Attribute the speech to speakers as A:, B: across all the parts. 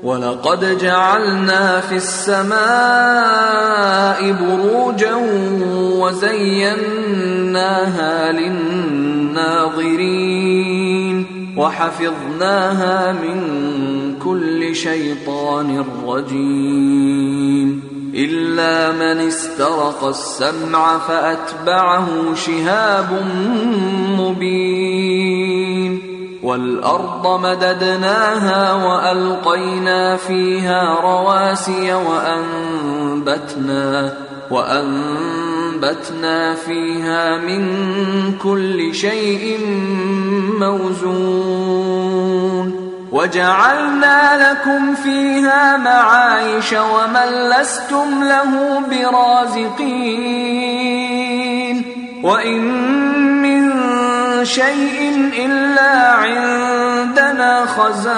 A: ولقد جعلنا في السماء بروجا وزيناها للناظرين وحفظناها من كل شيطان رجيم إلا من استرق السمع فأتبعه شهاب مبين والأرض مددناها وألقينا فيها رواسي وأنبتنا فيها من كل شيء موزون وجعلنا لكم فيها معايش ومن لستم له برازقين وإن من شيء إلا عندنا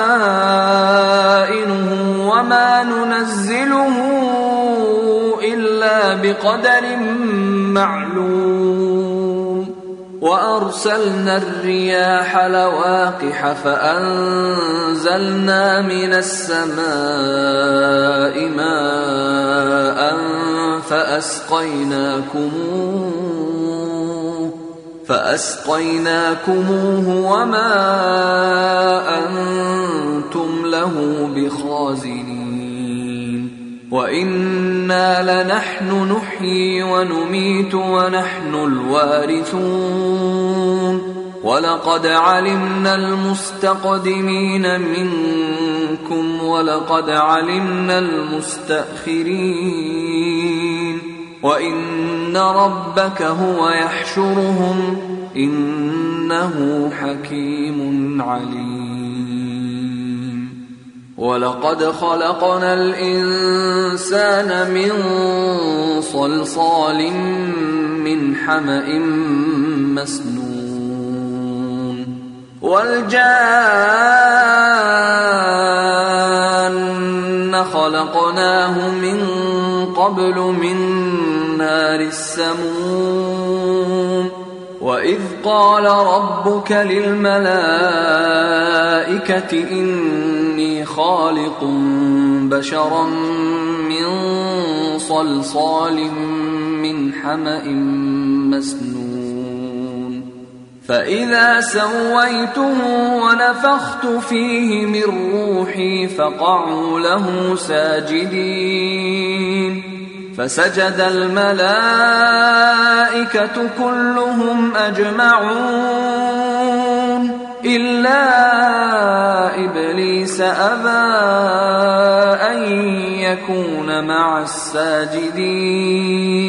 A: خزائنه وما ننزله إلا بقدر معلوم وأرسلنا الرياح لواقح فأنزلنا من السماء ماء فأسقيناكموه وما أنتم له بخازنين وإنا لنحن نحيي ونميت ونحن الوارثون ولقد علمنا المستقدمين منكم ولقد علمنا المستأخرين وإن ربك هو يحشرهم إنه حكيم عليم ولقد خلقنا الإنسان من صلصال من حمأ مسنون والجان خلقناه من قبل من نار السموم وإذ قال ربك للملائكة إني خالق بشرا من صلصال من حمأ مسنون فإذا سويته ونفخت فيه من روحي فقعوا له ساجدين فسجد الملائكة كلهم أجمعون إلا إبليس أبى أن يكون مع الساجدين